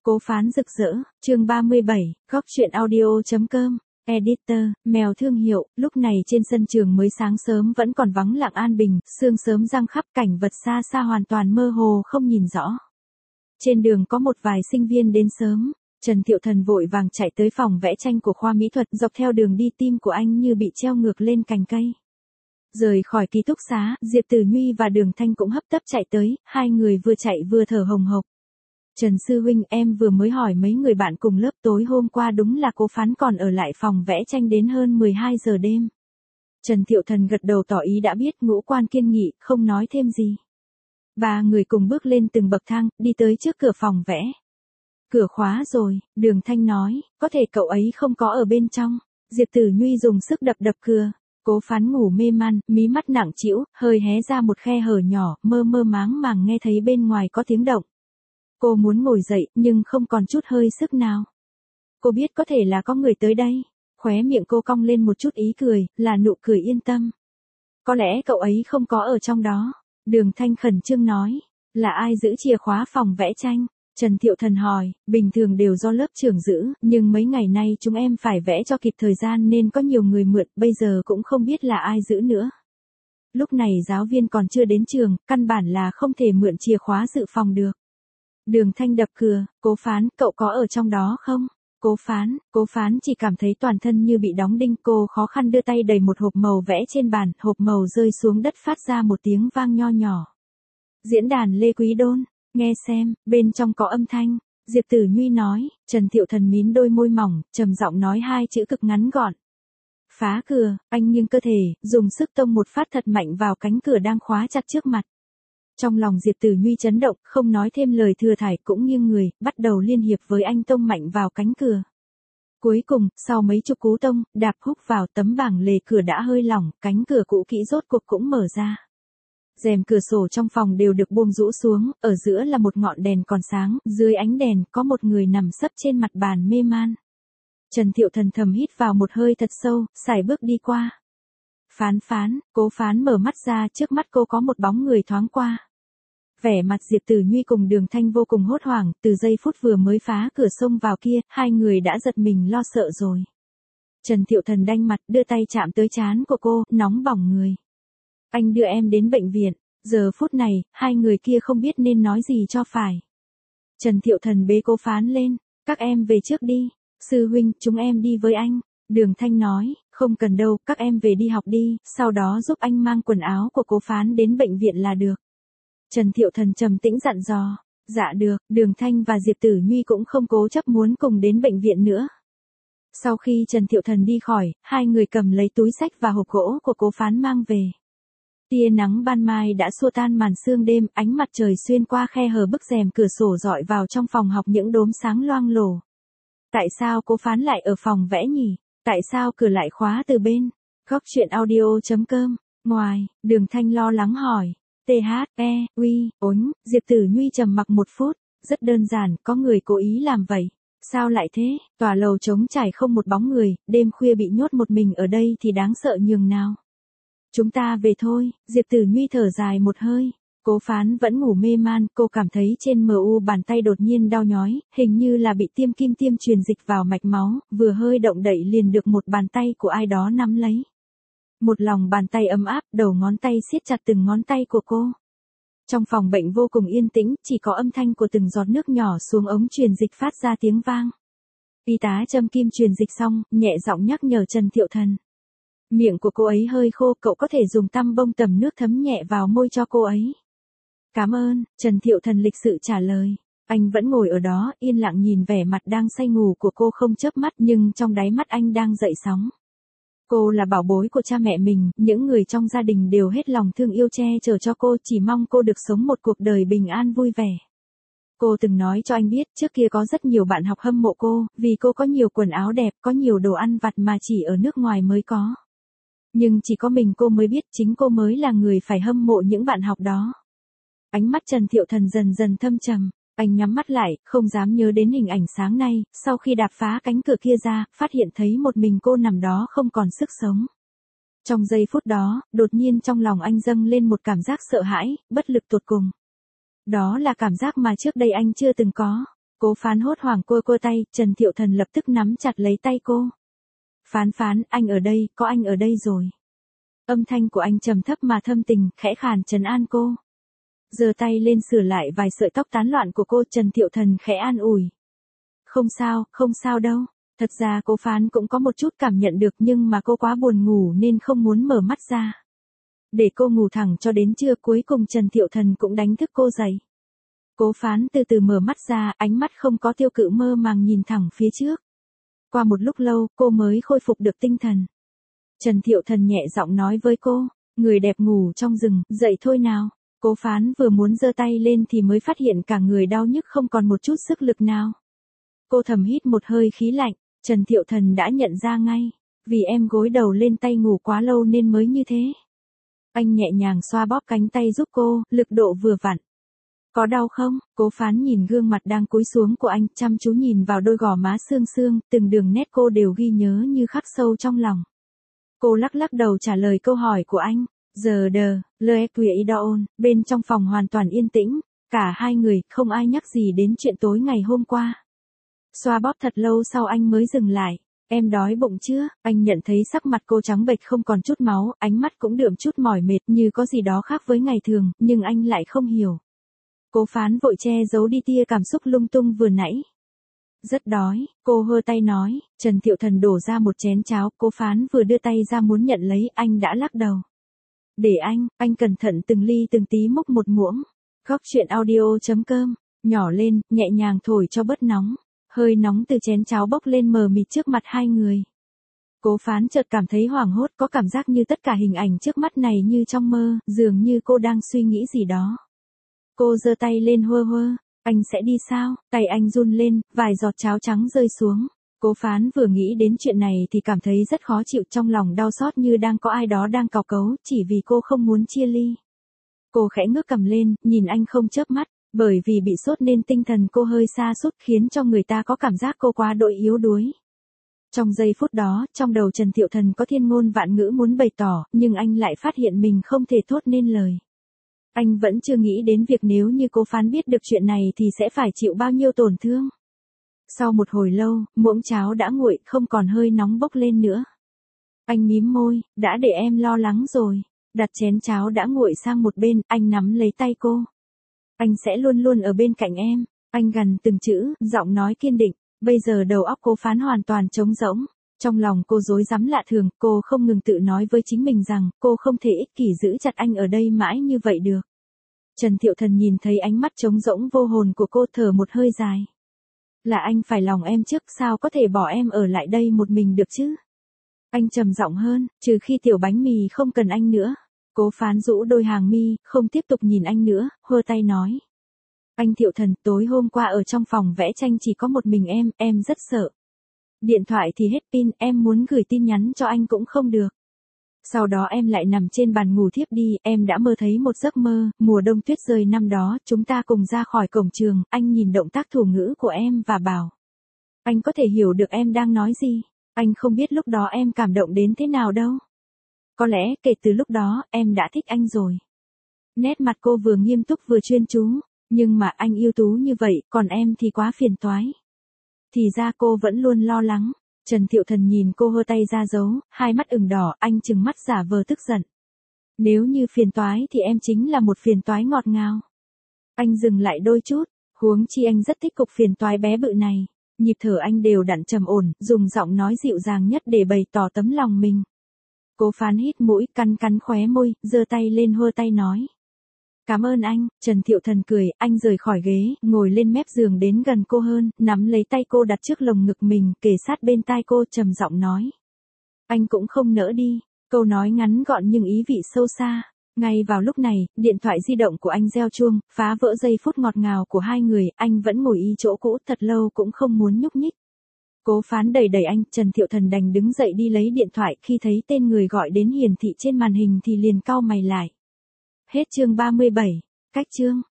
Cố Phán rực rỡ, chương 37, góc truyện audio.com, editor, mèo thương hiệu, lúc này trên sân trường mới sáng sớm vẫn còn vắng lặng an bình, sương sớm răng khắp cảnh vật xa xa hoàn toàn mơ hồ không nhìn rõ. Trên đường có một vài sinh viên đến sớm, Trần Thiệu Thần vội vàng chạy tới phòng vẽ tranh của khoa mỹ thuật, dọc theo đường đi tim của anh như bị treo ngược lên cành cây. Rời khỏi ký túc xá, Diệp Tử Nhuy và Đường Thanh cũng hấp tấp chạy tới, hai người vừa chạy vừa thở hồng hộc. Trần sư huynh, em vừa mới hỏi mấy người bạn cùng lớp, tối hôm qua đúng là Cố Phán còn ở lại phòng vẽ tranh đến hơn 12 giờ đêm. Trần Thiệu Thần gật đầu tỏ ý đã biết, ngũ quan kiên nghị, không nói thêm gì. Ba người cùng bước lên từng bậc thang, đi tới trước cửa phòng vẽ. Cửa khóa rồi, Đường Thanh nói, có thể cậu ấy không có ở bên trong. Diệp Tử Nhuy dùng sức đập đập cửa. Cố Phán ngủ mê man, mí mắt nặng trĩu, hơi hé ra một khe hở nhỏ, mơ mơ máng màng nghe thấy bên ngoài có tiếng động. Cô muốn ngồi dậy, nhưng không còn chút hơi sức nào. Cô biết có thể là có người tới đây. Khóe miệng cô cong lên một chút ý cười, là nụ cười yên tâm. Có lẽ cậu ấy không có ở trong đó. Đường Thanh khẩn trương nói, là ai giữ chìa khóa phòng vẽ tranh? Trần Thiệu Thần hỏi, bình thường đều do lớp trưởng giữ, nhưng mấy ngày nay chúng em phải vẽ cho kịp thời gian nên có nhiều người mượn, bây giờ cũng không biết là ai giữ nữa. Lúc này giáo viên còn chưa đến trường, căn bản là không thể mượn chìa khóa dự phòng được. Đường Thanh đập cửa, Cố Phán, cậu có ở trong đó không? Cố Phán chỉ cảm thấy toàn thân như bị đóng đinh, cô khó khăn đưa tay đẩy một hộp màu vẽ trên bàn, hộp màu rơi xuống đất phát ra một tiếng vang nho nhỏ. Diễn đàn Lê Quý Đôn, nghe xem, bên trong có âm thanh. Diệp Tử Nhuy nói, Trần Thiệu Thần mím đôi môi mỏng, trầm giọng nói hai chữ cực ngắn gọn. Phá cửa, anh nghiêng cơ thể, dùng sức tông một phát thật mạnh vào cánh cửa đang khóa chặt trước mặt. Trong lòng Diệp Tử Nhuy chấn động, không nói thêm lời thừa thải cũng nghiêng người, bắt đầu liên hiệp với anh tông mạnh vào cánh cửa. Cuối cùng, sau mấy chục cú tông, đạp húc vào tấm bảng lề cửa đã hơi lỏng, cánh cửa cũ kỹ rốt cuộc cũng mở ra. Rèm cửa sổ trong phòng đều được buông rũ xuống, ở giữa là một ngọn đèn còn sáng, dưới ánh đèn có một người nằm sấp trên mặt bàn mê man. Trần Thiệu Thần thầm hít vào một hơi thật sâu, sải bước đi qua. Phán, Cố Phán mở mắt ra, trước mắt cô có một bóng người thoáng qua. Vẻ mặt Diệp Tử Nhuy cùng Đường Thanh vô cùng hốt hoảng, từ giây phút vừa mới phá cửa xông vào kia, hai người đã giật mình lo sợ rồi. Trần Thiệu Thần đanh mặt, đưa tay chạm tới trán của cô, nóng bỏng người. Anh đưa em đến bệnh viện. Giờ phút này, hai người kia không biết nên nói gì cho phải. Trần Thiệu Thần bế Cố Phán lên, các em về trước đi. Sư huynh, chúng em đi với anh. Đường Thanh nói, không cần đâu, các em về đi học đi, sau đó giúp anh mang quần áo của Cố Phán đến bệnh viện là được. Trần Thiệu Thần trầm tĩnh dặn dò, dạ được, Đường Thanh và Diệp Tử Nhuy cũng không cố chấp muốn cùng đến bệnh viện nữa. Sau khi Trần Thiệu Thần đi khỏi, hai người cầm lấy túi xách và hộp gỗ của Cố Phán mang về. Tia nắng ban mai đã xua tan màn sương đêm, ánh mặt trời xuyên qua khe hở bức rèm cửa sổ rọi vào trong phòng học những đốm sáng loang lổ. Tại sao Cố Phán lại ở phòng vẽ nhỉ? Tại sao cửa lại khóa từ bên? Góc truyện audio.com. Ngoài, Đường Thanh lo lắng hỏi. Diệp Tử Nhuy trầm mặc một phút. Rất đơn giản, có người cố ý làm vậy. Sao lại thế? Tòa lầu trống trải không một bóng người, đêm khuya bị nhốt một mình ở đây thì đáng sợ nhường nào. Chúng ta về thôi, Diệp Tử Nhuy thở dài một hơi. Cố Phán vẫn ngủ mê man, cô cảm thấy trên MU bàn tay đột nhiên đau nhói, hình như là bị tiêm kim tiêm truyền dịch vào mạch máu, vừa hơi động đậy liền được một bàn tay của ai đó nắm lấy. Một lòng bàn tay ấm áp, đầu ngón tay siết chặt từng ngón tay của cô. Trong phòng bệnh vô cùng yên tĩnh, chỉ có âm thanh của từng giọt nước nhỏ xuống ống truyền dịch phát ra tiếng vang. Y tá châm kim truyền dịch xong, nhẹ giọng nhắc nhở Trần Thiệu Thần. Miệng của cô ấy hơi khô, cậu có thể dùng tăm bông tẩm nước thấm nhẹ vào môi cho cô ấy. Cảm ơn, Trần Thiệu Thần lịch sự trả lời. Anh vẫn ngồi ở đó, yên lặng nhìn vẻ mặt đang say ngủ của cô không chớp mắt, nhưng trong đáy mắt anh đang dậy sóng. Cô là bảo bối của cha mẹ mình, những người trong gia đình đều hết lòng thương yêu che chở cho cô, chỉ mong cô được sống một cuộc đời bình an vui vẻ. Cô từng nói cho anh biết, trước kia có rất nhiều bạn học hâm mộ cô, vì cô có nhiều quần áo đẹp, có nhiều đồ ăn vặt mà chỉ ở nước ngoài mới có. Nhưng chỉ có mình cô mới biết, chính cô mới là người phải hâm mộ những bạn học đó. Ánh mắt Trần Thiệu Thần dần dần thâm trầm, anh nhắm mắt lại, không dám nhớ đến hình ảnh sáng nay, sau khi đạp phá cánh cửa kia ra, phát hiện thấy một mình cô nằm đó không còn sức sống. Trong giây phút đó, đột nhiên trong lòng anh dâng lên một cảm giác sợ hãi, bất lực tột cùng. Đó là cảm giác mà trước đây anh chưa từng có. Cố Phán hốt hoảng cua cua tay, Trần Thiệu Thần lập tức nắm chặt lấy tay cô. Phán Phán, anh ở đây, có anh ở đây rồi. Âm thanh của anh trầm thấp mà thâm tình, khẽ khàn trấn an cô. Giơ tay lên sửa lại vài sợi tóc tán loạn của cô, Trần Thiệu Thần khẽ an ủi. Không sao đâu. Thật ra Cố Phán cũng có một chút cảm nhận được nhưng mà cô quá buồn ngủ nên không muốn mở mắt ra. Để cô ngủ thẳng cho đến trưa, cuối cùng Trần Thiệu Thần cũng đánh thức cô dậy. Cố Phán từ từ mở mắt ra, ánh mắt không có tiêu cự mơ màng nhìn thẳng phía trước. Qua một lúc lâu, cô mới khôi phục được tinh thần. Trần Thiệu Thần nhẹ giọng nói với cô, người đẹp ngủ trong rừng, dậy thôi nào. Cố Phán vừa muốn giơ tay lên thì mới phát hiện cả người đau nhức không còn một chút sức lực nào. Cô thầm hít một hơi khí lạnh, Trần Thiệu Thần đã nhận ra ngay, vì em gối đầu lên tay ngủ quá lâu nên mới như thế. Anh nhẹ nhàng xoa bóp cánh tay giúp cô, lực độ vừa vặn. Có đau không? Cố Phán nhìn gương mặt đang cúi xuống của anh, chăm chú nhìn vào đôi gò má xương xương, từng đường nét cô đều ghi nhớ như khắc sâu trong lòng. Cô lắc lắc đầu trả lời câu hỏi của anh. Giờ đờ, le quỷ đôn, bên trong phòng hoàn toàn yên tĩnh, cả hai người không ai nhắc gì đến chuyện tối ngày hôm qua. Xoa bóp thật lâu sau anh mới dừng lại. Em đói bụng chưa? Anh nhận thấy sắc mặt cô trắng bệch không còn chút máu, ánh mắt cũng đượm chút mỏi mệt như có gì đó khác với ngày thường, nhưng anh lại không hiểu. Cố Phán vội che giấu đi tia cảm xúc lung tung vừa nãy. Rất đói, cô hơ tay nói. Trần Thiệu Thần đổ ra một chén cháo, Cố Phán vừa đưa tay ra muốn nhận lấy, anh đã lắc đầu. Để anh cẩn thận từng ly từng tí múc một muỗng. Góc chuyện audio.com, nhỏ lên, nhẹ nhàng thổi cho bớt nóng. Hơi nóng từ chén cháo bốc lên mờ mịt trước mặt hai người. Cố Phán chợt cảm thấy hoảng hốt, có cảm giác như tất cả hình ảnh trước mắt này như trong mơ, dường như cô đang suy nghĩ gì đó. Cô giơ tay lên hơ hơ, anh sẽ đi sao? Tay anh run lên, vài giọt cháo trắng rơi xuống. Cố Phán vừa nghĩ đến chuyện này thì cảm thấy rất khó chịu, trong lòng đau xót như đang có ai đó đang cào cấu, chỉ vì cô không muốn chia ly. Cô khẽ ngước cầm lên, nhìn anh không chớp mắt, bởi vì bị sốt nên tinh thần cô hơi sa sút khiến cho người ta có cảm giác cô quá đội yếu đuối. Trong giây phút đó, trong đầu Trần Thiệu Thần có thiên ngôn vạn ngữ muốn bày tỏ, nhưng anh lại phát hiện mình không thể thốt nên lời. Anh vẫn chưa nghĩ đến việc nếu như Cố Phán biết được chuyện này thì sẽ phải chịu bao nhiêu tổn thương. Sau một hồi lâu, muỗng cháo đã nguội, không còn hơi nóng bốc lên nữa. Anh mím môi, đã để em lo lắng rồi. Đặt chén cháo đã nguội sang một bên, anh nắm lấy tay cô. Anh sẽ luôn luôn ở bên cạnh em. Anh gằn từng chữ, giọng nói kiên định. Bây giờ đầu óc Cố Phán hoàn toàn trống rỗng. Trong lòng cô rối rắm lạ thường, cô không ngừng tự nói với chính mình rằng, cô không thể ích kỷ giữ chặt anh ở đây mãi như vậy được. Trần Thiệu Thần nhìn thấy ánh mắt trống rỗng vô hồn của cô, thở một hơi dài. Là anh phải lòng em trước, sao có thể bỏ em ở lại đây một mình được chứ? Anh trầm giọng hơn, trừ khi tiểu bánh mì không cần anh nữa. Cố Phán rũ đôi hàng mi, không tiếp tục nhìn anh nữa, hơ tay nói. Anh Thiệu Thần, tối hôm qua ở trong phòng vẽ tranh chỉ có một mình em rất sợ. Điện thoại thì hết pin, em muốn gửi tin nhắn cho anh cũng không được. Sau đó em lại nằm trên bàn ngủ thiếp đi, em đã mơ thấy một giấc mơ, mùa đông tuyết rơi năm đó, chúng ta cùng ra khỏi cổng trường, anh nhìn động tác thủ ngữ của em và bảo. Anh có thể hiểu được em đang nói gì, anh không biết lúc đó em cảm động đến thế nào đâu. Có lẽ kể từ lúc đó, em đã thích anh rồi. Nét mặt cô vừa nghiêm túc vừa chuyên chú, nhưng mà anh ưu tú như vậy, còn em thì quá phiền toái. Thì ra cô vẫn luôn lo lắng. Trần Thiệu Thần nhìn cô hơ tay ra dấu, hai mắt ửng đỏ, anh trừng mắt giả vờ tức giận. Nếu như phiền toái thì em chính là một phiền toái ngọt ngào. Anh dừng lại đôi chút, huống chi anh rất thích cục phiền toái bé bự này. Nhịp thở anh đều đặn trầm ổn, dùng giọng nói dịu dàng nhất để bày tỏ tấm lòng mình. Cố Phán hít mũi, cắn khóe môi, giơ tay lên hơ tay nói. Cảm ơn anh. Trần Thiệu Thần cười, anh rời khỏi ghế, ngồi lên mép giường đến gần cô hơn, nắm lấy tay cô đặt trước lồng ngực mình, kề sát bên tai cô, trầm giọng nói. Anh cũng không nỡ đi. Câu nói ngắn gọn nhưng ý vị sâu xa. Ngay vào lúc này, điện thoại di động của anh reo chuông, phá vỡ giây phút ngọt ngào của hai người, anh vẫn ngồi y chỗ cũ thật lâu cũng không muốn nhúc nhích. Cố Phán đẩy anh, Trần Thiệu Thần đành đứng dậy đi lấy điện thoại, khi thấy tên người gọi đến hiển thị trên màn hình thì liền cau mày lại. Hết chương 37, cách chương.